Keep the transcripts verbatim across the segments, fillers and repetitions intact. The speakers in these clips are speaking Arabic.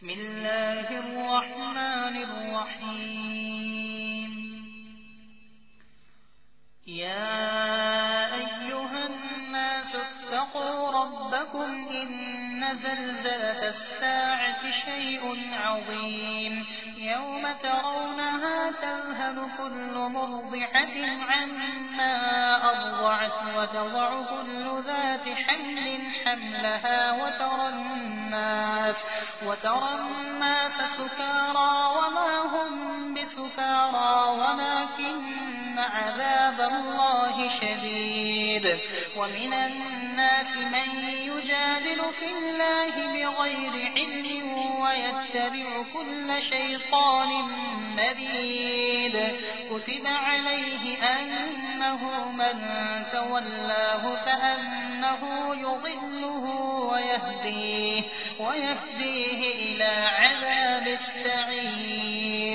بسم الله الرحمن الرحيم يا أيها الناس اتقوا ربكم إن زلزلة الساعة شيء عظيم يوم ترونها تذهل كل مرضعة عما أرضعت وتضع كل ذات حمل حملها وترى الناس وترى الناس سكارى وما هم بسكارى ولكن عذاب الله شديد ومن الناس من يجادل في الله بغير علم ويتبع كل شيطان مريد كتب عليه أنه من تولاه فأنه يضله ويهديه, ويهديه إلى عذاب السعير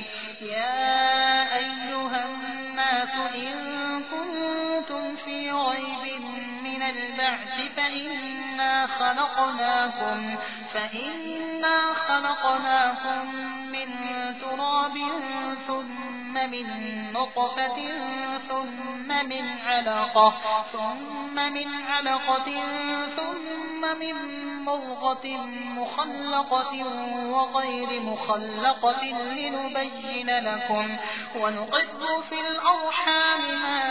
يا أيها الناس إن كنتم في ريب من البعث فإنا خلقناكم, فإنا خلقناكم من تراب ثم من نطفة ثم من علقة ثم من علقة ثم من مضغة مخلقة وغير مخلقة لنبين لكم ونقر في الأرحام ما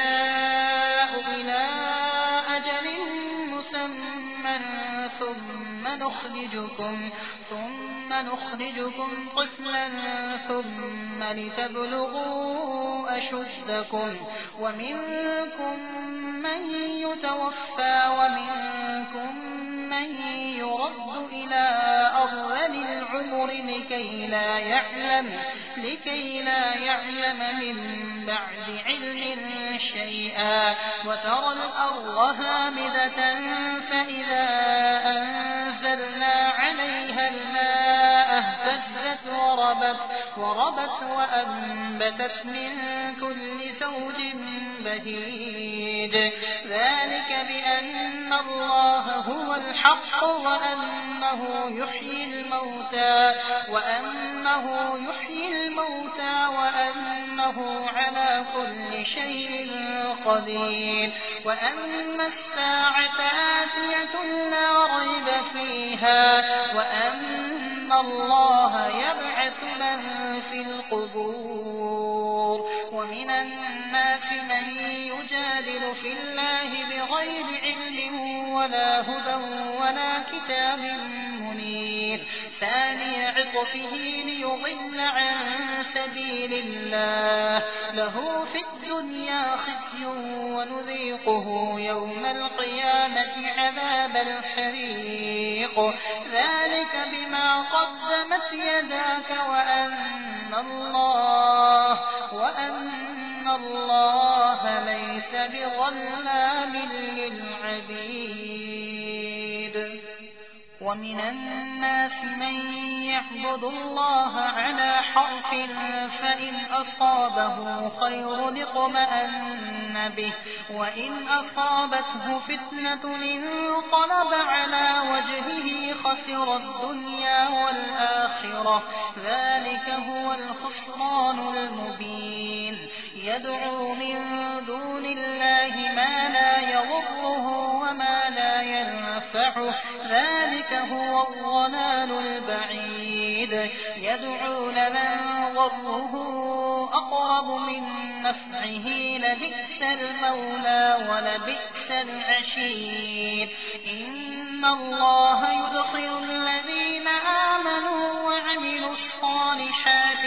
نشاء إلى أجل مسمى ثم نخرجكم ثم نخرجكم طفلا ثم لتبلغوا أشدكم ومنكم من يتوفى ومنكم من يرد إلى أرذل العمر لكي لا يعلم لكي لا يعلم من بعد علم شيئا وترى الأرض هامدة فإذا أنزلنا عليها الماء اهتزت وربت, وربت وأنبتت من كل زوج بهيج ذلك بأن الله هو الحق وأنه يحيي الموتى وأنه يحيي الموتى وأنه على كل شيء قدير وأن الساعة آتية لا ريب فيها وأن الله يبعث من في القبور ومن الناس من يجادل في الله بغير علم ولا هدى ولا كتاب منير ثاني عطفه ليضل عن سبيل الله له في الدنيا خزي ونذيقه يوم القيامة عذاب الحريق ذلك بما قدمت يداك وأن الله وأن الله ليس بظلام للعبيد ومن الناس من يعبد الله على حرف فإن أصابه خير اطمأن به وإن أصابته فتنة انقلب على وجهه خسر الدنيا والآخرة ذلك هو الخسران المبين يدعو من دون الله ما لا يضره وما لا ينفعه ذلك هو الضلال البعيد يدعو لمن ضره أقرب من نفعه لبئس المولى ولبئس العشير إن الله يدخل الذين آمنوا وعملوا الصالحات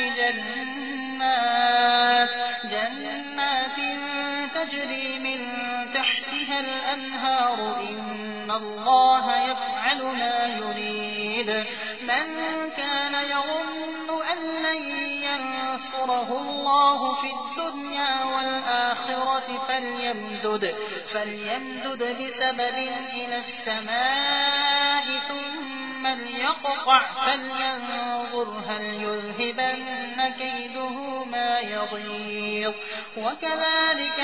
جنات جنات تجري من تحتها الأنهار إن الله يفعل ما يريد من كان يظن أن لن ينصره الله في الدنيا والآخرة فليمدد, فليمدد بسبب إلى السماء ثم ليقطع فلينظر هل يذهبن كيده ما يغيظ وكذلك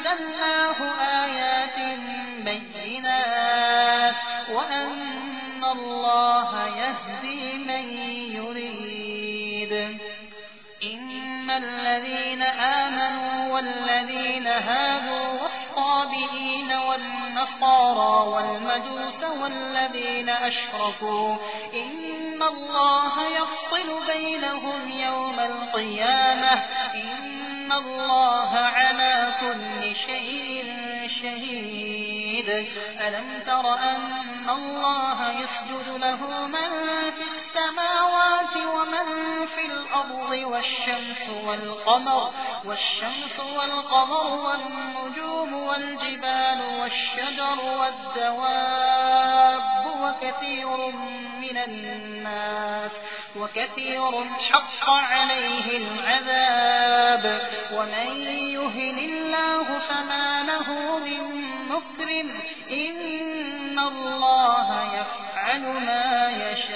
أنزلناه آيات بينات وأن الله يهدي من يريد. إن الذين آمنوا والذين هادوا والصابئين والنصارى والمجوس والذين أشركوا إن الله يفصل بينهم يوم القيامة إن الله على كل شيء شهيد. ألم تر أن الله يسجد له من في السماوات ومن في الأرض والشمس والقمر والشمس والقمر والنجوم والجبال والشجر والدواب وكثير من الناس وكثير حق عليه العذاب ومن يهن الله فما له من مكرم إن الله يفعل ما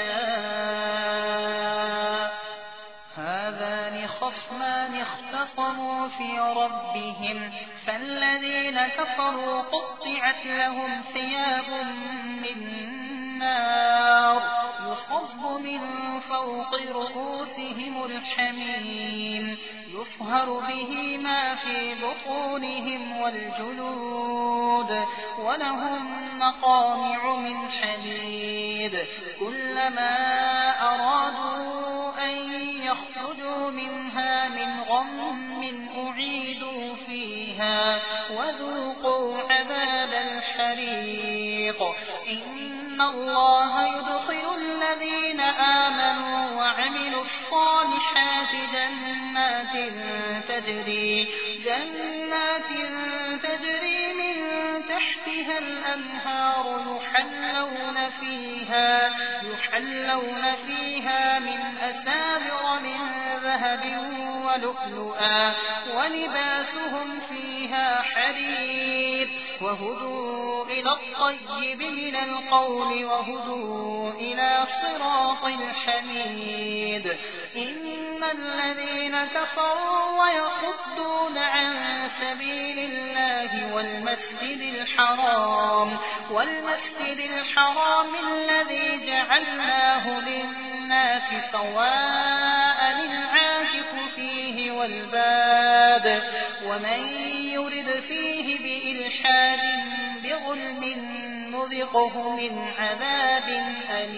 يشاء. هذان خصمان اختصموا في ربهم فالذين كفروا قطعت لهم ثياب من نار يصب من فوق رؤوسهم الحميم يصهر به ما في بطونهم والجلود ولهم مقامع من حديد كلما أرادوا أن يخرجوا منها من غم أعيدوا فيها وذوقوا عذاب الحريق. إن الله يدخل الذين آمنوا وعملوا الصالحات جنات تجري جنات تجري من تحتها الأنهار يحلون فيها يحلون فيها من أساور من ذهب ولؤلؤا ولباسهم فيها حرير وهدوا إلى الطيب من القول وهدوا إلى صراط الحميد. إن الذين كفروا ويصدون عن سبيل الله والمسجد الحرام والمسجد الحرام الذي جعلناه للناس سواء العاكف فيه والباد ومن يرد فيه بإلحاد بظلم نذقه من عذاب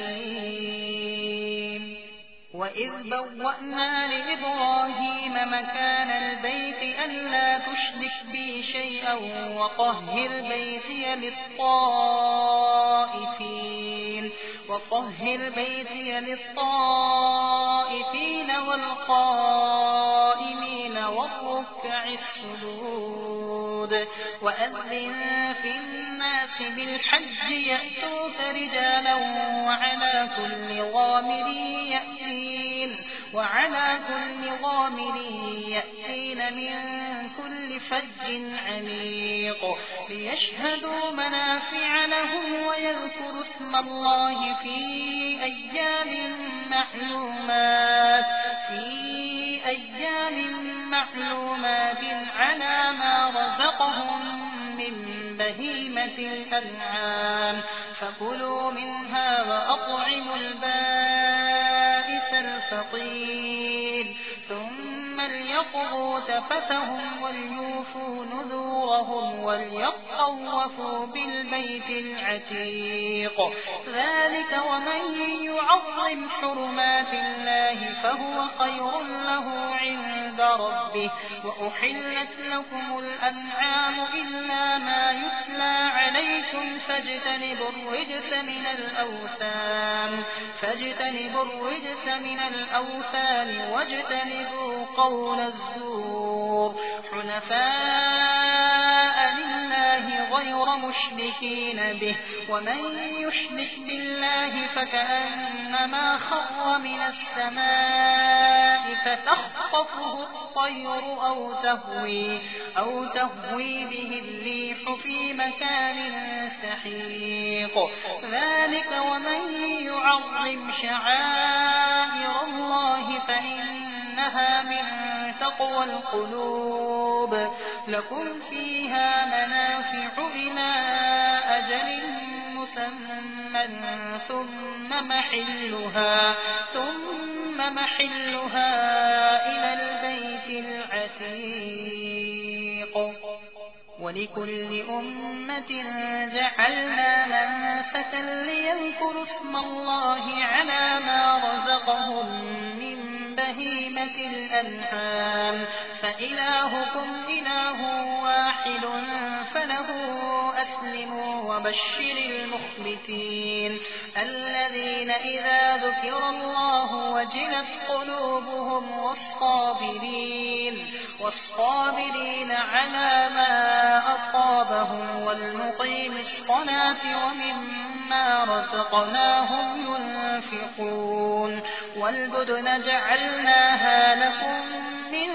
أليم. وإذ بوأنا لإبراهيم مكان البيت ألا تشرك بي شيئا وطهر بيتي للطائفين وطهر بيتي للطائفين والقائمين والركع السجود. وأذن في الناس بالحج يأتوك رجالا وعلى كل ضامر يأتين وعلى كل ضامر يأتين من كل فج عميق ليشهدوا منافع لهم ويذكروا اسم الله في أيام معلومات في أيام معلومات على ما رزقهم من بهيمة الأنعام فكلوا منها وأطعموا البائس الفقير ثم ليقضوا تفثهم وليوفوا نذورهم وليطوفوا بالبيت العتيق. ذلك ومن يعظم حرمات الله فهو خير له عند ربه. وأحلت لكم الأنعام إلا ما يتلى عليكم فاجتنبوا الرجس من الأوثان فاجتنبوا الرجس من الأوثان واجتنبوا قول الزور حنفاء لله غير مشركين به ومن يشرك بالله فكأنما خر من السماء فتخطفه الطير أو تهوي, أو تهوي به الريح في مكان سحيق. ذلك ومن يعظم شعائر الله فإنها من تقوى القلوب. لكم فيها منافع إلى أجل مسمى مسمى ثم محلها ثم محلها إلى البيت العتيق. ولكل أمة جعلنا منسكا ليذكروا اسم الله على ما رزقهم من بهيمة الأنعام فإلهكم إله واحد فله أسلموا وبشر المخبتين الذين إذا ذكر الله وجلت قلوبهم والصابرين والصابرين على ما أصابهم والمقيم الصلاة ومما رزقناهم ينفقون. والبدن جعلناها لكم من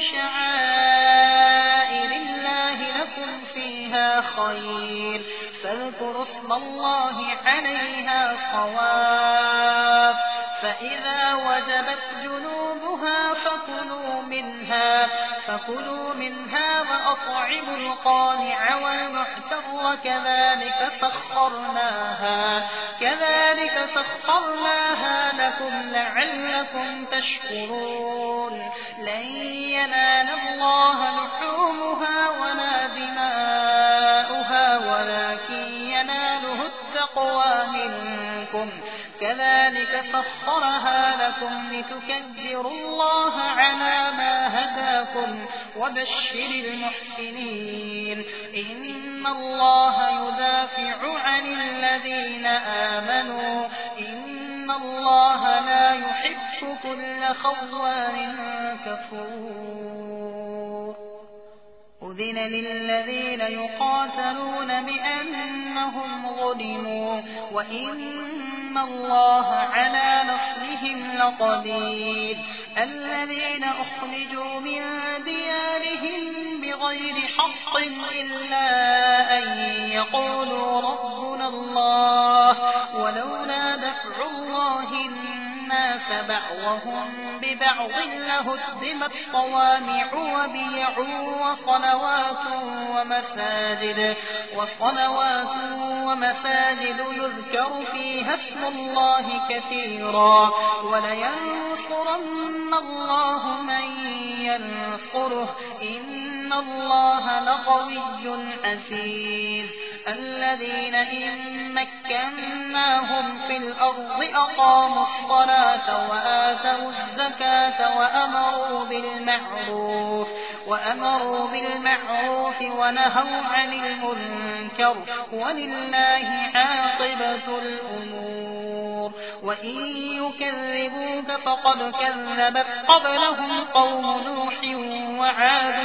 شعائر الله لكم فيها خير فاذكروا اسم الله عليها صواف فإذا وجبت جنوبها فكلوا منها فكلوا منها وأطعموا القانع والمعتر كذلك سخرناها كذلك سخرناها لكم لعلكم تشكرون. لن ينال الله لحومها ولا دماؤها ولكن يناله التقوى منكم كذلك سخرها لكم لتكبروا الله على ما هداكم وبشر المحسنين. إن الله يدافع عن الذين آمنوا إن الله لا يحب كل خوان كفور. أذن للذين يقاتلون بأنهم ظلموا وإن الله على نصرهم لقدير. الذين أخرجوا من ديارهم بغير حق إلا أن يقولوا ربنا الله ولولا دفع الله الناس بعضهم ببعض لهدمت صوامع وبيع وصلوات ومساجد وصلوات ومساجد يذكر فيها اسم الله كثيرا ولينصرن الله من ينصره إن الله لقوي عزيز. الذين إن مكناهم في الأرض أقاموا الصلاة وآتوا الزكاة وأمروا بالمعروف وأمروا بالمعروف ونهوا عن المنكر ولله عاقبة الأمور. وإن يكذبوك فقد كذبت قبلهم قوم نوح وعاد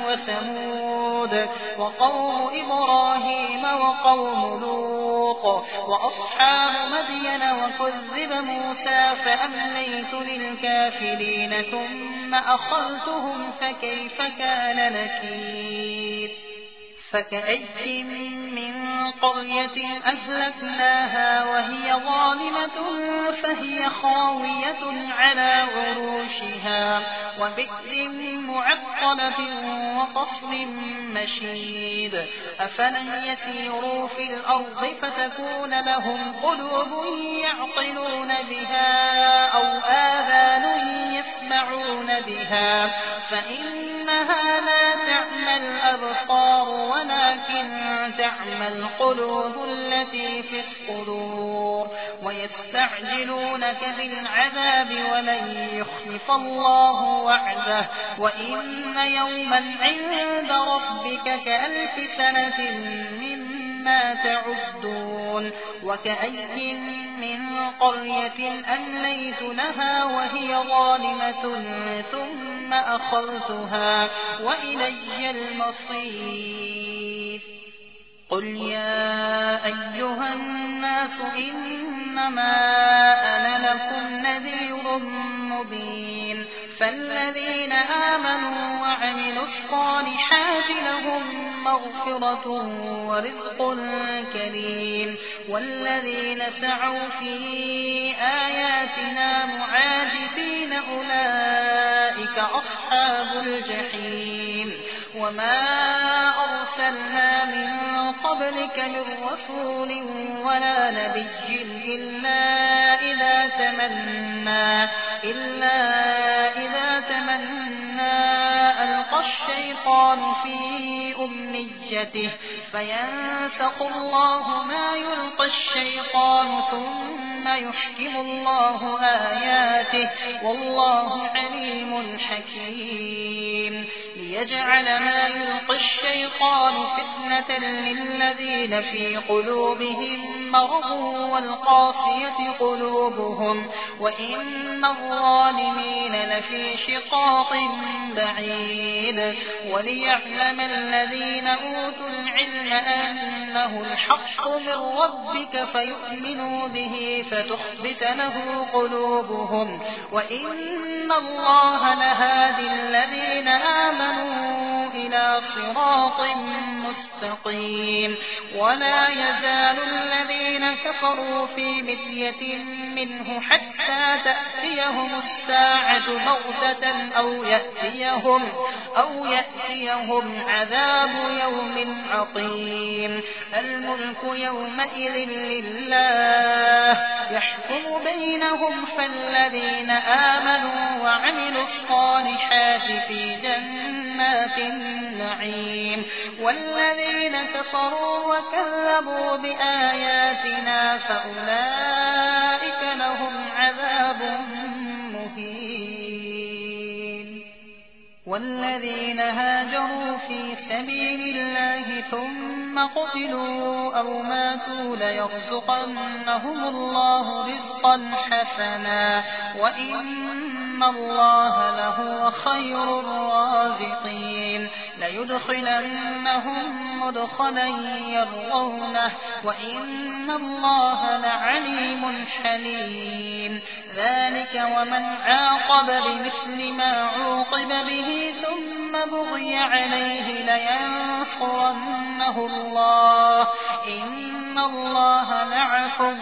وثمود وقوم إبراهيم وقوم لوط وأصحاب مدين وكذب موسى فأمليت للكافرين ثم أخذتهم فكيف كان نكير. فكأي من قرية أهلكناها وهي ظالمة فهي خاوية على عروشها وبئر معطلة وقصر مشيد. أفلم يسيروا في الأرض فتكون لهم قلوب يعقلون بها أو آذان يسمعون بها فإنها لا تعمى الأبصار ولكن تعمى القلوب التي في الصدور. ويستعجلونك بالعذاب ولن يخلف الله وعده وإن يوما عند ربك كألف سنة مما تعدون. وكأي من قرية أمليت لها وهي ظالمة ثم أخذتها وإلي المصير. قل يا أيها الناس إنما أنا لكم نذير مبين. فالذين آمنوا وعملوا الصالحات لهم مغفرة ورزق كريم والذين سعوا في آياتنا معاجزين أولئك أصحاب الجحيم. وما أرسلنا من قبلك من رسول ولا نبي إلا إذا تمنى إلا إذا تمنى ألقى الشيطان في أمنيته فينسخ الله ما يلقى الشيطان ثم يحكم الله آياته والله عليم حكيم ليجعل ما يلقى الشيطان فتنة للذين في قلوبهم مرض والقاسية قلوبهم وإن الظالمين لفي شقاق بعيد وليعلم الذين أوتوا العلم أنه الحق من ربك فيؤمنوا به فتخبت له قلوبهم وإن الله لهادي الذين آمنوا إلى صراط مستقيم ولا يزال الذين كفروا في مرية منه حتى تأتيهم الساعة بغتة أو يأتيهم, أو يأتيهم عذاب يوم عقيم الملك يومئذ لله يحكم بينهم فالذين آمنوا وعملوا الصالحات في جنات النعيم والذين كفروا وكذبوا بآياتنا فأولئك لهم عذاب مهين والذين هاجروا في سبيل الله ثم قتلوا أو ماتوا ليرزقنهم الله رزقا حسنا وإن الله لهو خير الرازقين ليدخلنهم مدخلا يرضونه وإن الله لعليم حليم ذلك ومن عاقب بمثل ما عوقب به ثم بغي عليه لينصرنه الله إن الله لعفو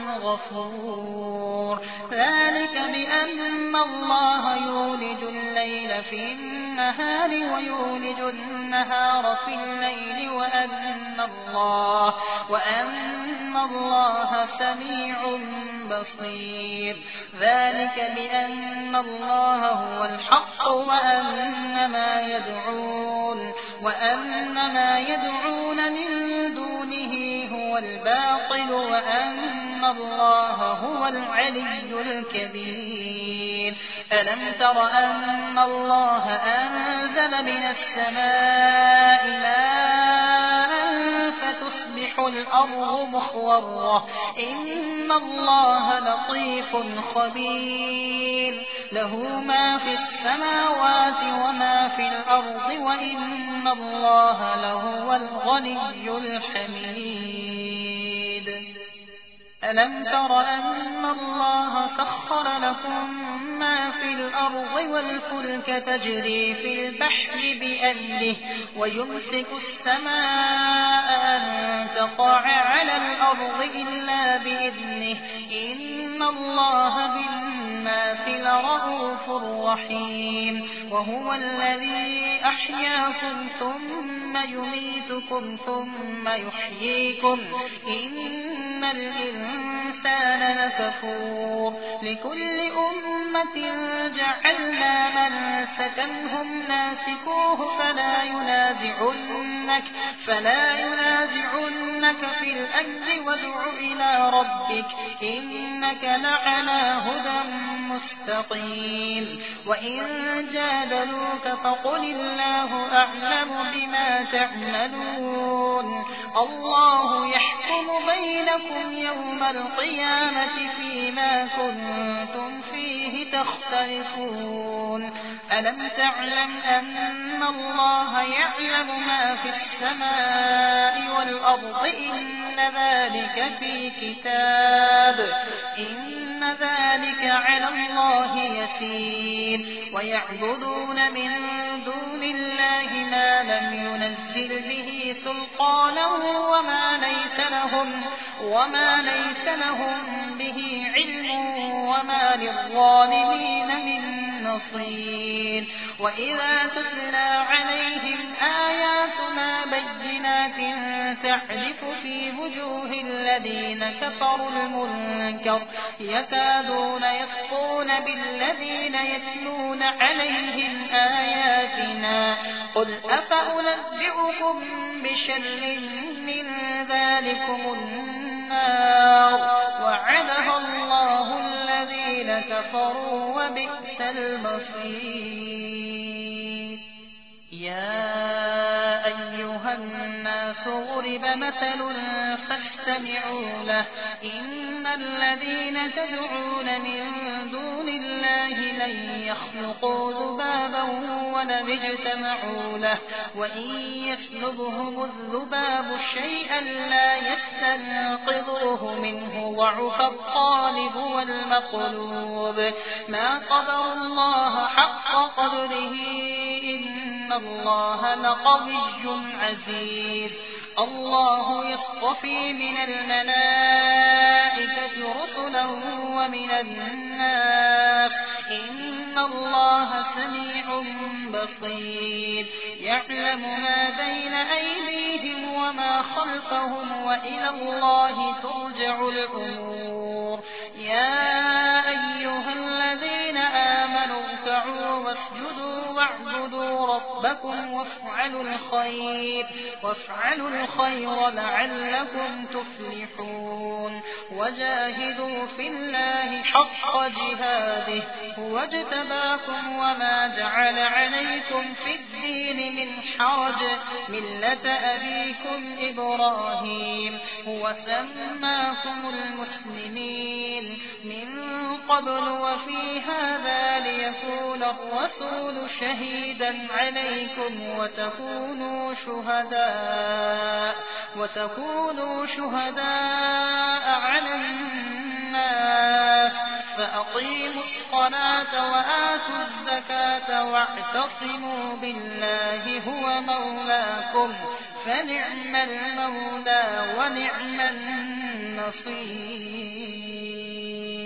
غفور ذلك بأن الله يولج الليل في النهار ويولج النهار في الليل وأن الله, وأن الله سميع بصير ذلك بأن الله هو الحق وأن ما يدعون, وأن ما يدعون من دونه هو الباطل وأن الله هو العلي الكبير ألم تر أن الله أنزل من السماء ماء فتصبح الأرض مخضرة إن الله لطيف خبير له ما في السماوات وما في الأرض وإن الله لهو الغني الحميد ألم تر أن الله سخر لكم ما في الأرض والفلك تجري في البحر بأمره ويمسك السماء أن تقع على الأرض إلا بإذنه إن الله بالناس لرءوف رحيم وهو الذي أحياكم ثم يميتكم ثم يحييكم إن الإنسان لكفور لكل أمة جعلنا منسكا هم ناسكوه فلا ينازعنك, فلا ينازعنك في الأمر وادع إلى ربك إنك لعلى هدى مستقيم وإن جادلوك فقل الله أعلم بما تعملون الله يحكم بينكم يوم القيامة فيما كنتم فيه تختلفون ألم تعلم أن الله يعلم ما في السماء والأرض إن ذلك في كتاب إن ذلك على الله يسير ويعبدون من دون الله ما لم ينزل به سلطانا وما ليس لهم وما ليس لهم به علم وما للظالمين من نصير وإذا تتلى عليهم آياتنا بينات تعرف في وجوه الذين كفروا المنكر يكادون يسطون بالذين يتلون عليهم آياتنا قل أفأنبئكم بشر من ذلكم النار وعدها الله الذين كفروا وبئس المصير يا أيها الناس ضرب مثل فاستمعوا له إن الذين تدعون من دون الله لن يخلقوا ذبابا ولم اجتمعوا له وإن يسلبهم الذباب شيئا لا يستنقذوه منه ضعف الطالب والمطلوب ما قدر الله حق قدره إن الله لقوي عزيز الله يصطفي من الملائكة رسلا ومن الناس إن الله سميع بصير يعلم ما بين أيديهم وما خلفهم وإلى الله ترجع الأمور يا أيها الذين آمنوا اركعوا واسجدوا واعبدوا ربكم وافعلوا الخير وافعلوا الخير لعلكم تفلحون وجاهدوا في الله حق جهاده هو اجتباكم وما جعل عليكم في الدين من حرج ملة أبيكم إبراهيم هو سماكم المسلمين من قبل وفي هذا ليكون الرسول شهيدا عليكم وتكونوا شهداء وتكونوا شهداء على الناس فأقيموا الصلاة وآتوا الزكاة واعتصموا بالله هو مولاكم فنعم المولى ونعم النصير